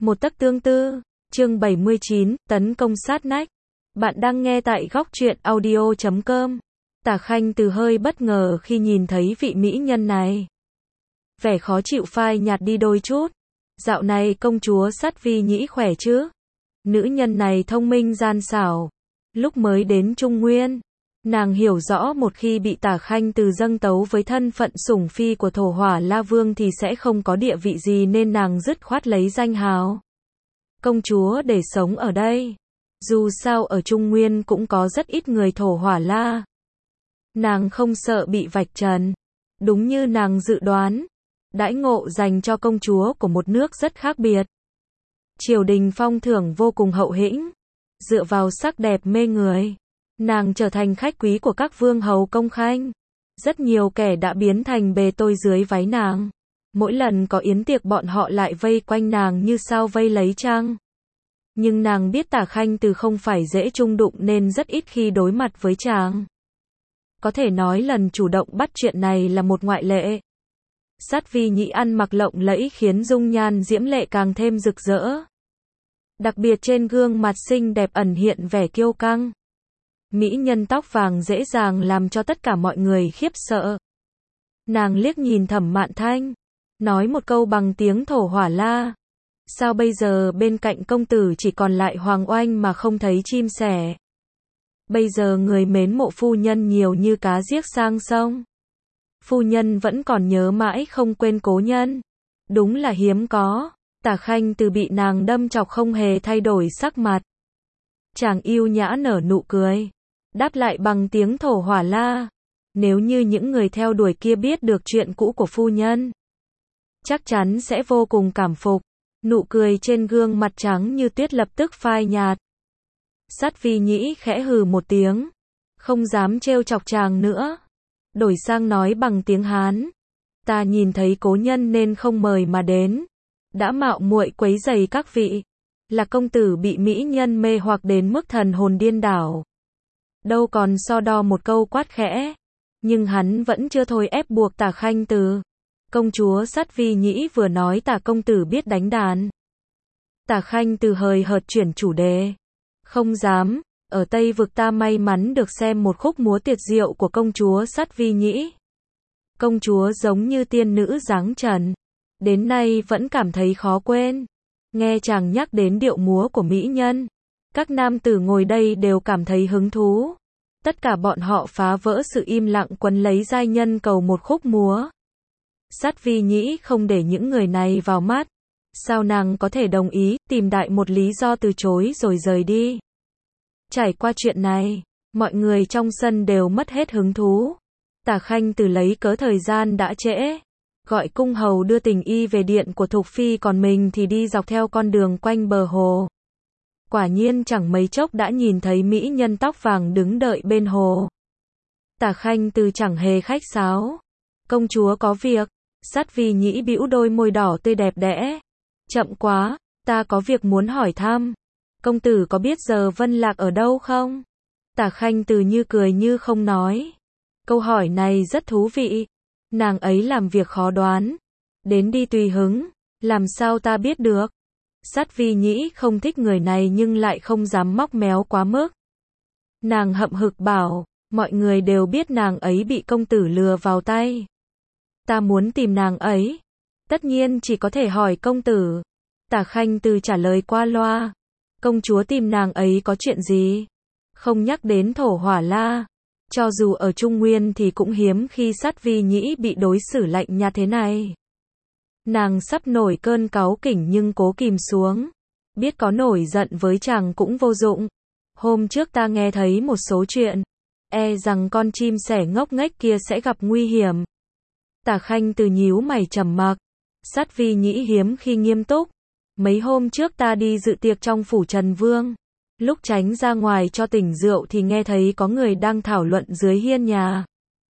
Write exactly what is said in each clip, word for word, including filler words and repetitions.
Một tấc tương tư, chương bảy mươi chín, tấn công sát nách. Bạn đang nghe tại góc truyện audio chấm com. Tả Khanh Từ hơi bất ngờ khi nhìn thấy vị mỹ nhân này. Vẻ khó chịu phai nhạt đi đôi chút. Dạo này công chúa Sát Vi Nhĩ khỏe chứ? Nữ nhân này thông minh gian xảo. Lúc mới đến Trung Nguyên, nàng hiểu rõ một khi bị Tả Khanh Từ dâng tấu với thân phận sủng phi của Thổ Hỏa La Vương thì sẽ không có địa vị gì, nên nàng dứt khoát lấy danh hào công chúa để sống ở đây. Dù sao ở Trung Nguyên cũng có rất ít người Thổ Hỏa La. Nàng không sợ bị vạch trần. Đúng như nàng dự đoán, đãi ngộ dành cho công chúa của một nước rất khác biệt. Triều đình phong thưởng vô cùng hậu hĩnh. Dựa vào sắc đẹp mê người, nàng trở thành khách quý của các vương hầu công khanh. Rất nhiều kẻ đã biến thành bề tôi dưới váy nàng. Mỗi lần có yến tiệc bọn họ lại vây quanh nàng như sao vây lấy trăng. Nhưng nàng biết Tả Khanh Từ không phải dễ chung đụng nên rất ít khi đối mặt với chàng. Có thể nói lần chủ động bắt chuyện này là một ngoại lệ. Sát Vi Nhĩ ăn mặc lộng lẫy khiến dung nhan diễm lệ càng thêm rực rỡ. Đặc biệt trên gương mặt xinh đẹp ẩn hiện vẻ kiêu căng. Mỹ nhân tóc vàng dễ dàng làm cho tất cả mọi người khiếp sợ. Nàng liếc nhìn Thẩm Mạn Thanh, nói một câu bằng tiếng Thổ Hỏa La. Sao bây giờ bên cạnh công tử chỉ còn lại Hoàng Oanh mà không thấy chim sẻ? Bây giờ người mến mộ phu nhân nhiều như cá giết sang sông. Phu nhân vẫn còn nhớ mãi không quên cố nhân. Đúng là hiếm có. Tả Khanh Từ bị nàng đâm chọc không hề thay đổi sắc mặt. Chàng yêu nhã nở nụ cười, đáp lại bằng tiếng Thổ Hỏa La. Nếu như những người theo đuổi kia biết được chuyện cũ của phu nhân, chắc chắn sẽ vô cùng cảm phục. Nụ cười trên gương mặt trắng như tuyết lập tức phai nhạt. Sát Vi Nhĩ khẽ hừ một tiếng, không dám trêu chọc chàng nữa. Đổi sang nói bằng tiếng Hán. Ta nhìn thấy cố nhân nên không mời mà đến. Đã mạo muội quấy rầy các vị. Là công tử bị mỹ nhân mê hoặc đến mức thần hồn điên đảo. Đâu còn so đo một câu quát khẽ. Nhưng hắn vẫn chưa thôi ép buộc Tả Khanh Từ. Công chúa Sát Vi Nhĩ vừa nói Tả công tử biết đánh đàn. Tả Khanh Từ hời hợt chuyển chủ đề. Không dám, ở Tây Vực ta may mắn được xem một khúc múa tuyệt diệu của công chúa Sát Vi Nhĩ. Công chúa giống như tiên nữ dáng trần. Đến nay vẫn cảm thấy khó quên. Nghe chàng nhắc đến điệu múa của mỹ nhân, các nam tử ngồi đây đều cảm thấy hứng thú. Tất cả bọn họ phá vỡ sự im lặng quấn lấy giai nhân cầu một khúc múa. Sát Vi Nhĩ không để những người này vào mắt. Sao nàng có thể đồng ý, tìm đại một lý do từ chối rồi rời đi. Trải qua chuyện này, mọi người trong sân đều mất hết hứng thú. Tả Khanh Từ lấy cớ thời gian đã trễ, gọi cung hầu đưa tình y về điện của Thục Phi, còn mình thì đi dọc theo con đường quanh bờ hồ. Quả nhiên chẳng mấy chốc đã nhìn thấy mỹ nhân tóc vàng đứng đợi bên hồ. Tả Khanh Từ chẳng hề khách sáo. Công chúa có việc. Sát Vi Nhĩ bĩu đôi môi đỏ tươi đẹp đẽ. Chậm quá, ta có việc muốn hỏi thăm. Công tử có biết giờ Vân Lạc ở đâu không? Tả Khanh Từ như cười như không nói. Câu hỏi này rất thú vị. Nàng ấy làm việc khó đoán. Đến đi tùy hứng. Làm sao ta biết được? Sát Vi Nhĩ không thích người này nhưng lại không dám móc méo quá mức. Nàng hậm hực bảo, mọi người đều biết nàng ấy bị công tử lừa vào tay. Ta muốn tìm nàng ấy. Tất nhiên chỉ có thể hỏi công tử. Tả Khanh Từ trả lời qua loa. Công chúa tìm nàng ấy có chuyện gì? Không nhắc đến Thổ Hỏa La. Cho dù ở Trung Nguyên thì cũng hiếm khi Sát Vi Nhĩ bị đối xử lạnh nhạt thế này. Nàng sắp nổi cơn cáu kỉnh nhưng cố kìm xuống. Biết có nổi giận với chàng cũng vô dụng. Hôm trước ta nghe thấy một số chuyện. E rằng con chim sẻ ngốc nghếch kia sẽ gặp nguy hiểm. Tả Khanh Từ nhíu mày trầm mặc. Sát Vi Nhĩ hiếm khi nghiêm túc. Mấy hôm trước ta đi dự tiệc trong phủ Trần Vương. Lúc tránh ra ngoài cho tỉnh rượu thì nghe thấy có người đang thảo luận dưới hiên nhà.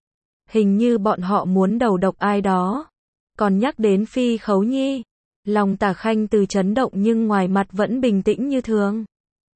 Hình như bọn họ muốn đầu độc ai đó. Còn nhắc đến Phi Khấu Nhi. Lòng Tả Khanh Từ chấn động nhưng ngoài mặt vẫn bình tĩnh như thường.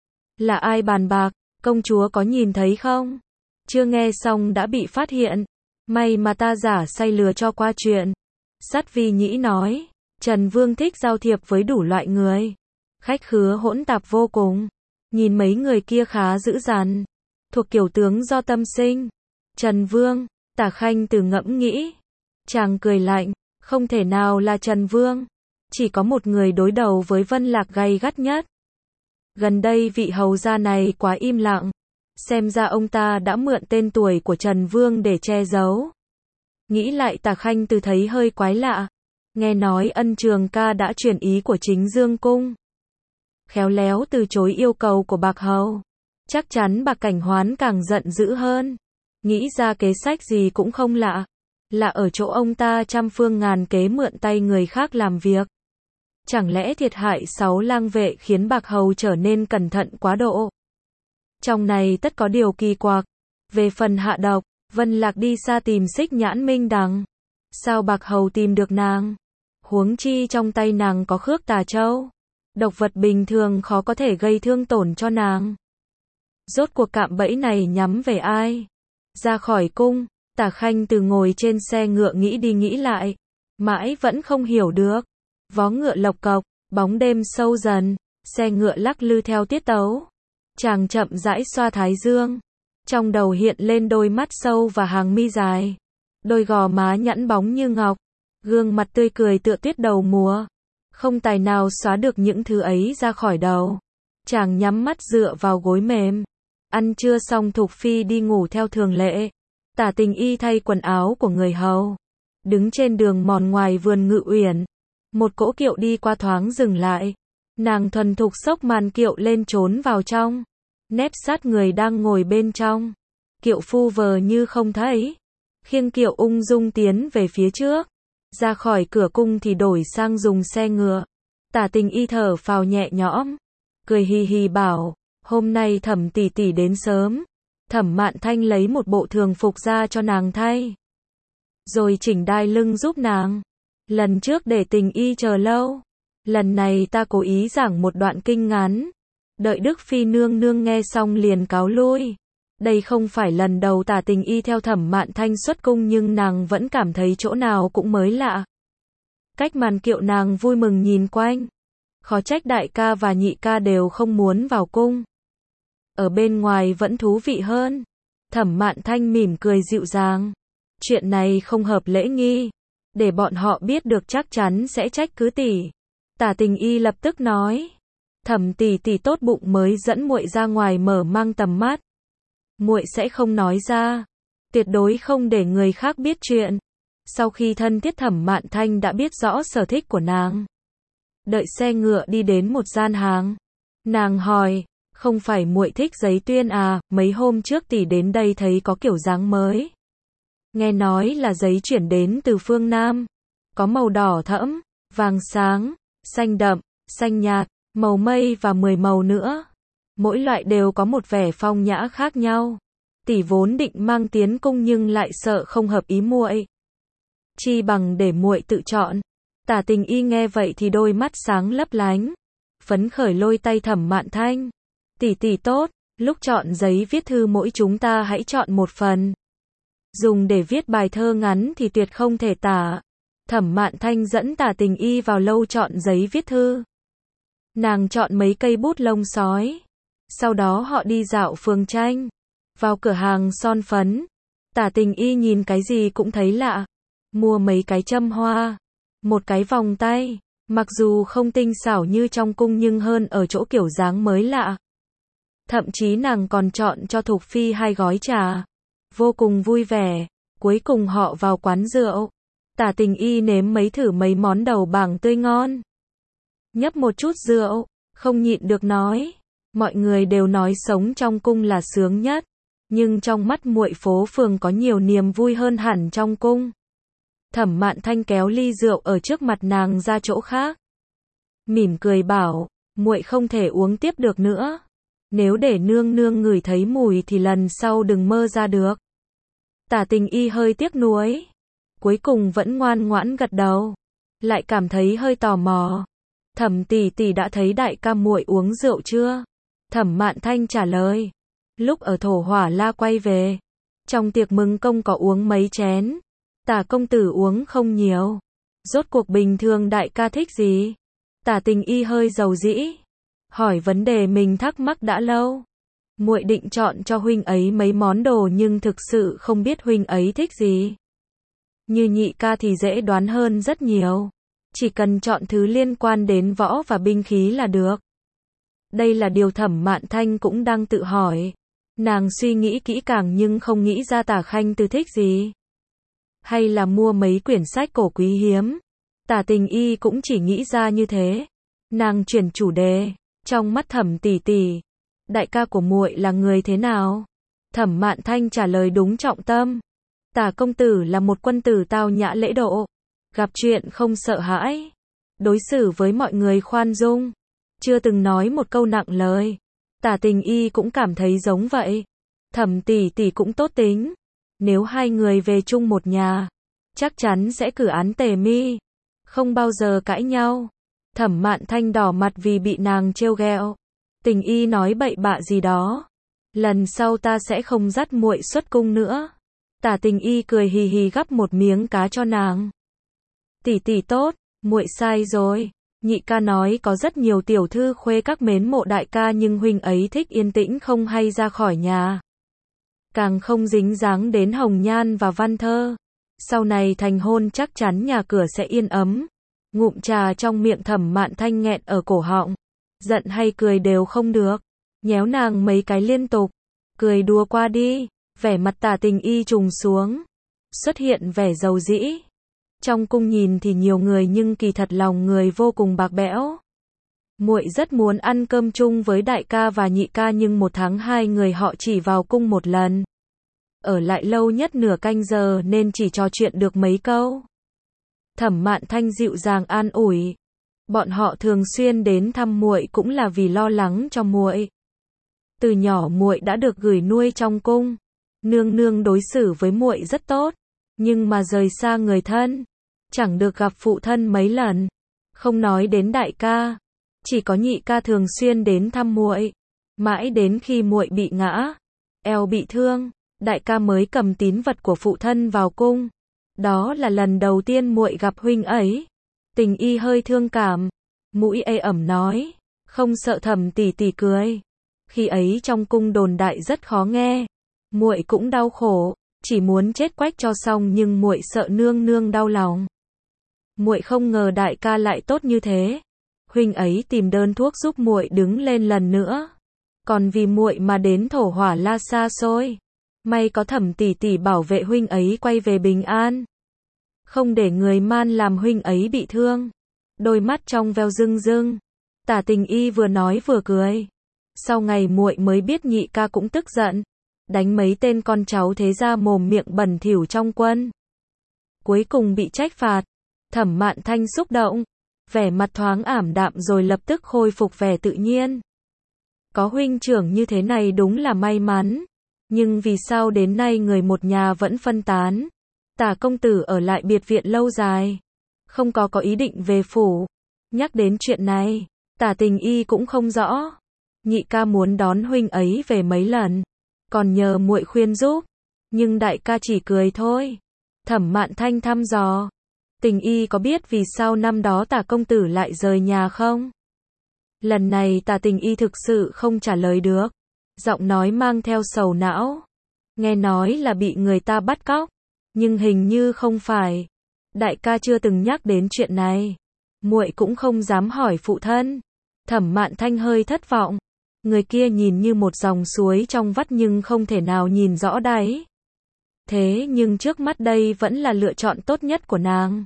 Là ai bàn bạc? Công chúa có nhìn thấy không? Chưa nghe xong đã bị phát hiện. May mà ta giả say lừa cho qua chuyện. Sát Vi Nhĩ nói. Trần Vương thích giao thiệp với đủ loại người. khách khứa hỗn tạp vô cùng. Nhìn mấy người kia khá dữ dằn, thuộc kiểu tướng do tâm sinh. Trần Vương, Tả Khanh Từ ngẫm nghĩ. Chàng cười lạnh, không thể nào là Trần Vương. Chỉ có một người đối đầu với Vân Lạc gay gắt nhất. Gần đây vị hầu gia này quá im lặng. Xem ra ông ta đã mượn tên tuổi của Trần Vương để che giấu. Nghĩ lại Tả Khanh Từ thấy hơi quái lạ. Nghe nói Ân Trường Ca đã chuyển ý của Chính Dương Cung. Khéo léo từ chối yêu cầu của Bạc Hầu. Chắc chắn Bạc Cảnh Hoán càng giận dữ hơn. Nghĩ ra kế sách gì cũng không lạ. Là ở chỗ ông ta trăm phương ngàn kế mượn tay người khác làm việc. Chẳng lẽ thiệt hại sáu lang vệ khiến Bạc Hầu trở nên cẩn thận quá độ? Trong này tất có điều kỳ quặc. Về phần hạ độc, Vân Lạc đi xa tìm Xích Nhãn Minh Đằng. Sao Bạc Hầu tìm được nàng? Huống chi trong tay nàng có Khước Tà Châu. Độc vật bình thường khó có thể gây thương tổn cho nàng. Rốt cuộc cạm bẫy này nhắm về ai? Ra khỏi cung, Tả Khanh Từ ngồi trên xe ngựa nghĩ đi nghĩ lại. Mãi vẫn không hiểu được. Vó ngựa lộc cộc, bóng đêm sâu dần, xe ngựa lắc lư theo tiết tấu. Chàng chậm rãi xoa thái dương. Trong đầu hiện lên đôi mắt sâu và hàng mi dài. Đôi gò má nhẵn bóng như ngọc. Gương mặt tươi cười tựa tuyết đầu mùa. Không tài nào xóa được những thứ ấy ra khỏi đầu. Chàng nhắm mắt dựa vào gối mềm. Ăn trưa xong Thục Phi đi ngủ theo thường lệ. Tả Tình Y thay quần áo của người hầu. Đứng trên đường mòn ngoài vườn Ngự Uyển. Một cỗ kiệu đi qua thoáng dừng lại. Nàng thuần thục xốc màn kiệu lên trốn vào trong. Nép sát người đang ngồi bên trong. Kiệu phu vờ như không thấy. Khiêng kiệu ung dung tiến về phía trước. Ra khỏi cửa cung thì đổi sang dùng xe ngựa. Tả Tình Y thở phào nhẹ nhõm. Cười hì hì bảo, hôm nay Thẩm tỷ tỷ đến sớm. Thẩm Mạn Thanh lấy một bộ thường phục ra cho nàng thay. Rồi chỉnh đai lưng giúp nàng. Lần trước để Tình Y chờ lâu. Lần này ta cố ý giảng một đoạn kinh ngắn. Đợi Đức Phi nương nương nghe xong liền cáo lui. Đây không phải lần đầu Tả Tình Y theo Thẩm Mạn Thanh xuất cung nhưng nàng vẫn cảm thấy chỗ nào cũng mới lạ. Cách màn kiệu nàng vui mừng nhìn quanh. Khó trách đại ca và nhị ca đều không muốn vào cung. Ở bên ngoài vẫn thú vị hơn. Thẩm Mạn Thanh mỉm cười dịu dàng. Chuyện này không hợp lễ nghi. Để bọn họ biết được chắc chắn sẽ trách cứ tỷ. Tả Tình Y lập tức nói. Thẩm tỷ tỷ tốt bụng mới dẫn muội ra ngoài mở mang tầm mắt. Muội sẽ không nói ra. Tuyệt đối không để người khác biết chuyện. Sau khi thân thiết Thẩm Mạn Thanh đã biết rõ sở thích của nàng. Đợi xe ngựa đi đến một gian hàng. Nàng hỏi, không phải muội thích giấy tuyên à, mấy hôm trước tỷ đến đây thấy có kiểu dáng mới. Nghe nói là giấy chuyển đến từ phương Nam. Có màu đỏ thẫm, vàng sáng, xanh đậm, xanh nhạt, màu mây và mười màu nữa. Mỗi loại đều có một vẻ phong nhã khác nhau. Tỷ vốn định mang tiến cung nhưng lại sợ không hợp ý muội. Chi bằng để muội tự chọn. Tả Tình Y nghe vậy thì đôi mắt sáng lấp lánh. Phấn khởi lôi tay Thẩm Mạn Thanh. Tỷ tỷ tốt, lúc chọn giấy viết thư mỗi chúng ta hãy chọn một phần. Dùng để viết bài thơ ngắn thì tuyệt không thể tả. Thẩm Mạn Thanh dẫn Tả Tình Y vào lâu chọn giấy viết thư. Nàng chọn mấy cây bút lông sói. Sau đó họ đi dạo phường tranh. Vào cửa hàng son phấn. Tả Tình Y nhìn cái gì cũng thấy lạ. Mua mấy cái châm hoa. Một cái vòng tay. Mặc dù không tinh xảo như trong cung nhưng hơn ở chỗ kiểu dáng mới lạ. Thậm chí nàng còn chọn cho Thục Phi hai gói trà. Vô cùng vui vẻ. Cuối cùng họ vào quán rượu. Tả Tình Y nếm mấy thử mấy món đầu bảng tươi ngon. Nhấp một chút rượu. Không nhịn được nói. Mọi người đều nói sống trong cung là sướng nhất. Nhưng trong mắt muội phố phường có nhiều niềm vui hơn hẳn trong cung. Thẩm Mạn Thanh kéo ly rượu ở trước mặt nàng ra chỗ khác. Mỉm cười bảo, muội không thể uống tiếp được nữa. Nếu để nương nương ngửi thấy mùi thì lần sau đừng mơ ra được. Tả Tình Y hơi tiếc nuối. Cuối cùng vẫn ngoan ngoãn gật đầu. Lại cảm thấy hơi tò mò. Thẩm tỷ tỷ đã thấy đại ca muội uống rượu chưa? Thẩm Mạn Thanh trả lời. Lúc ở Thổ Hỏa La quay về. Trong tiệc mừng công có uống mấy chén. Tả công tử uống không nhiều. Rốt cuộc bình thường đại ca thích gì? Tả Tình Y hơi dầu dĩ. hỏi vấn đề mình thắc mắc đã lâu. Muội định chọn cho huynh ấy mấy món đồ nhưng thực sự không biết huynh ấy thích gì. Như nhị ca thì dễ đoán hơn rất nhiều. Chỉ cần chọn thứ liên quan đến võ và binh khí là được. Đây là điều Thẩm Mạn Thanh cũng đang tự hỏi. Nàng suy nghĩ kỹ càng nhưng không nghĩ ra Tả Khanh Từ thích gì. Hay là mua mấy quyển sách cổ quý hiếm. Tả Tình Y cũng chỉ nghĩ ra như thế. Nàng chuyển chủ đề. Trong mắt Thẩm tỷ tỷ, đại ca của muội là người thế nào? Thẩm Mạn Thanh trả lời đúng trọng tâm. Tả công tử là một quân tử tao nhã lễ độ, gặp chuyện không sợ hãi, đối xử với mọi người khoan dung, chưa từng nói một câu nặng lời. Tả Tình Y cũng cảm thấy giống vậy. Thẩm tỷ tỷ cũng tốt tính, nếu hai người về chung một nhà, chắc chắn sẽ cử án tề mi, không bao giờ cãi nhau. Thẩm Mạn Thanh đỏ mặt vì bị nàng trêu ghẹo. Tình Y nói bậy bạ gì đó, lần sau ta sẽ không dắt muội xuất cung nữa. Tả Tình Y cười hì hì gắp một miếng cá cho nàng. Tỷ tỷ tốt, muội sai rồi. Nhị ca nói có rất nhiều tiểu thư khuê các mến mộ đại ca nhưng huynh ấy thích yên tĩnh không hay ra khỏi nhà. Càng không dính dáng đến hồng nhan và văn thơ. Sau này thành hôn chắc chắn nhà cửa sẽ yên ấm. Ngụm trà trong miệng Thẩm Mạn Thanh nghẹn ở cổ họng. Giận hay cười đều không được. Nhéo nàng mấy cái liên tục. Cười đùa qua đi. Vẻ mặt Tả Tình Y trùng xuống. Xuất hiện vẻ dầu dĩ. Trong cung nhìn thì nhiều người nhưng kỳ thật lòng người vô cùng bạc bẽo. Muội rất muốn ăn cơm chung với đại ca và nhị ca nhưng một tháng hai người họ chỉ vào cung một lần. Ở lại lâu nhất nửa canh giờ nên chỉ trò chuyện được mấy câu. Thẩm Mạn Thanh dịu dàng an ủi. Bọn họ thường xuyên đến thăm muội cũng là vì lo lắng cho muội. Từ nhỏ muội đã được gửi nuôi trong cung. Nương nương đối xử với muội rất tốt. Nhưng mà rời xa người thân, chẳng được gặp phụ thân mấy lần. Không nói đến đại ca, chỉ có nhị ca thường xuyên đến thăm muội. Mãi đến khi muội bị ngã, eo bị thương, đại ca mới cầm tín vật của phụ thân vào cung. Đó là lần đầu tiên muội gặp huynh ấy. Tình Y hơi thương cảm, mũi ê ẩm nói, không sợ Thẩm tỷ tỷ cười. Khi ấy trong cung đồn đại rất khó nghe, muội cũng đau khổ, chỉ muốn chết quách cho xong nhưng muội sợ nương nương đau lòng. Muội không ngờ đại ca lại tốt như thế. Huynh ấy tìm đơn thuốc giúp muội đứng lên lần nữa. Còn vì muội mà đến thổ hỏa la xa xôi. May có Thẩm tỷ tỷ bảo vệ huynh ấy quay về bình an. Không để người man làm huynh ấy bị thương. Đôi mắt trong veo rưng rưng. Tả Tình Y vừa nói vừa cười. Sau ngày muội mới biết nhị ca cũng tức giận. Đánh mấy tên con cháu thế ra mồm miệng bẩn thỉu trong quân. Cuối cùng bị trách phạt. Thẩm Mạn Thanh xúc động. Vẻ mặt thoáng ảm đạm rồi lập tức khôi phục vẻ tự nhiên. Có huynh trưởng như thế này đúng là may mắn. Nhưng vì sao đến nay người một nhà vẫn phân tán? Tả công tử ở lại biệt viện lâu dài. Không có có ý định về phủ. Nhắc đến chuyện này, Tả Tình Y cũng không rõ. Nhị ca muốn đón huynh ấy về mấy lần. Còn nhờ muội khuyên giúp. Nhưng đại ca chỉ cười thôi. Thẩm Mạn Thanh thăm dò. Tình Y có biết vì sao năm đó Tả công tử lại rời nhà không? Lần này Tả Tình Y thực sự không trả lời được. Giọng nói mang theo sầu não. Nghe nói là bị người ta bắt cóc. Nhưng hình như không phải. Đại ca chưa từng nhắc đến chuyện này. Muội cũng không dám hỏi phụ thân. Thẩm Mạn Thanh hơi thất vọng. Người kia nhìn như một dòng suối trong vắt nhưng không thể nào nhìn rõ đáy. Thế nhưng trước mắt đây vẫn là lựa chọn tốt nhất của nàng.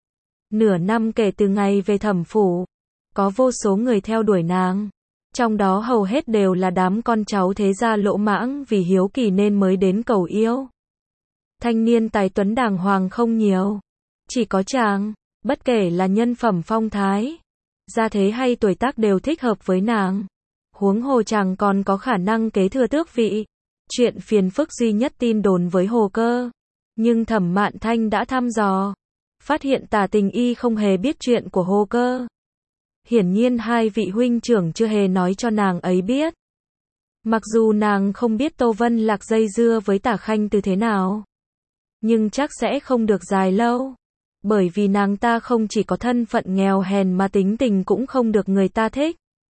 Nửa năm kể từ ngày về Thẩm phủ, có vô số người theo đuổi nàng. Trong đó hầu hết đều là đám con cháu thế gia lỗ mãng vì hiếu kỳ nên mới đến cầu yêu. Thanh niên tài tuấn đàng hoàng không nhiều. Chỉ có chàng, bất kể là nhân phẩm phong thái, gia thế hay tuổi tác đều thích hợp với nàng. Huống hồ chàng còn có khả năng kế thừa tước vị. Chuyện phiền phức duy nhất tin đồn với Hồ Cơ. Nhưng Thẩm Mạn Thanh đã thăm dò. Phát hiện Tả Tình Y không hề biết chuyện của Hồ Cơ. Hiển nhiên hai vị huynh trưởng chưa hề nói cho nàng ấy biết. Mặc dù nàng không biết Tô Vân Lạc dây dưa với Tả Khanh Từ thế nào. Nhưng chắc sẽ không được dài lâu. Bởi vì nàng ta không chỉ có thân phận nghèo hèn mà tính tình cũng không được người ta thích.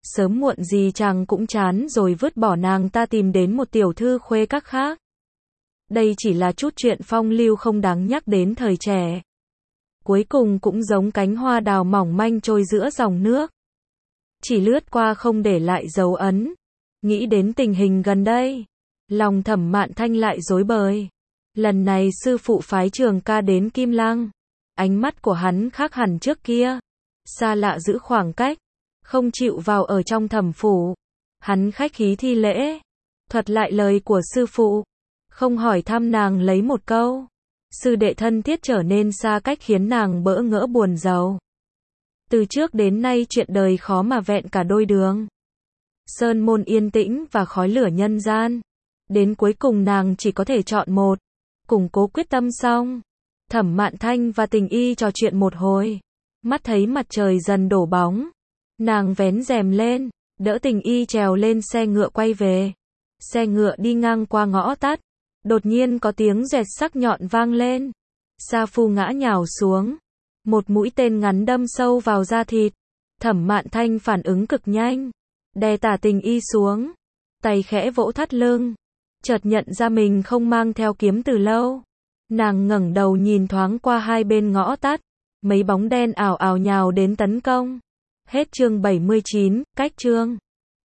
Sớm muộn gì chàng cũng chán rồi vứt bỏ nàng ta tìm đến một tiểu thư khuê các khác. Đây chỉ là chút chuyện phong lưu không đáng nhắc đến thời trẻ. Cuối cùng cũng giống cánh hoa đào mỏng manh trôi giữa dòng nước. Chỉ lướt qua không để lại dấu ấn. Nghĩ đến tình hình gần đây, lòng Thẩm Mạn Thanh lại rối bời. Lần này sư phụ phái Trường Ca đến Kim Lăng. Ánh mắt của hắn khác hẳn trước kia. Xa lạ giữ khoảng cách. Không chịu vào ở trong thẩm phủ. Hắn khách khí thi lễ. Thuật lại lời của sư phụ. Không hỏi thăm nàng lấy một câu. Sư đệ thân thiết trở nên xa cách khiến nàng bỡ ngỡ buồn rầu. Từ trước đến nay chuyện đời khó mà vẹn cả đôi đường. Sơn môn yên tĩnh và khói lửa nhân gian. Đến cuối cùng nàng chỉ có thể chọn một. Củng cố quyết tâm xong. Thẩm Mạn Thanh và Tình Y trò chuyện một hồi. Mắt thấy mặt trời dần đổ bóng. Nàng vén rèm lên, đỡ Tình Y trèo lên xe ngựa quay về. Xe ngựa đi ngang qua ngõ tắt. Đột nhiên có tiếng rẹt sắc nhọn vang lên. Sa Phu ngã nhào xuống. Một mũi tên ngắn đâm sâu vào da thịt. Thẩm Mạn Thanh phản ứng cực nhanh. Đè tả Tình Y xuống. Tay khẽ vỗ thắt lưng. Chợt nhận ra mình không mang theo kiếm từ lâu. Nàng ngẩng đầu nhìn thoáng qua hai bên ngõ tắt. Mấy bóng đen ảo ảo nhào đến tấn công. Hết chương bảy mươi chín, cách chương.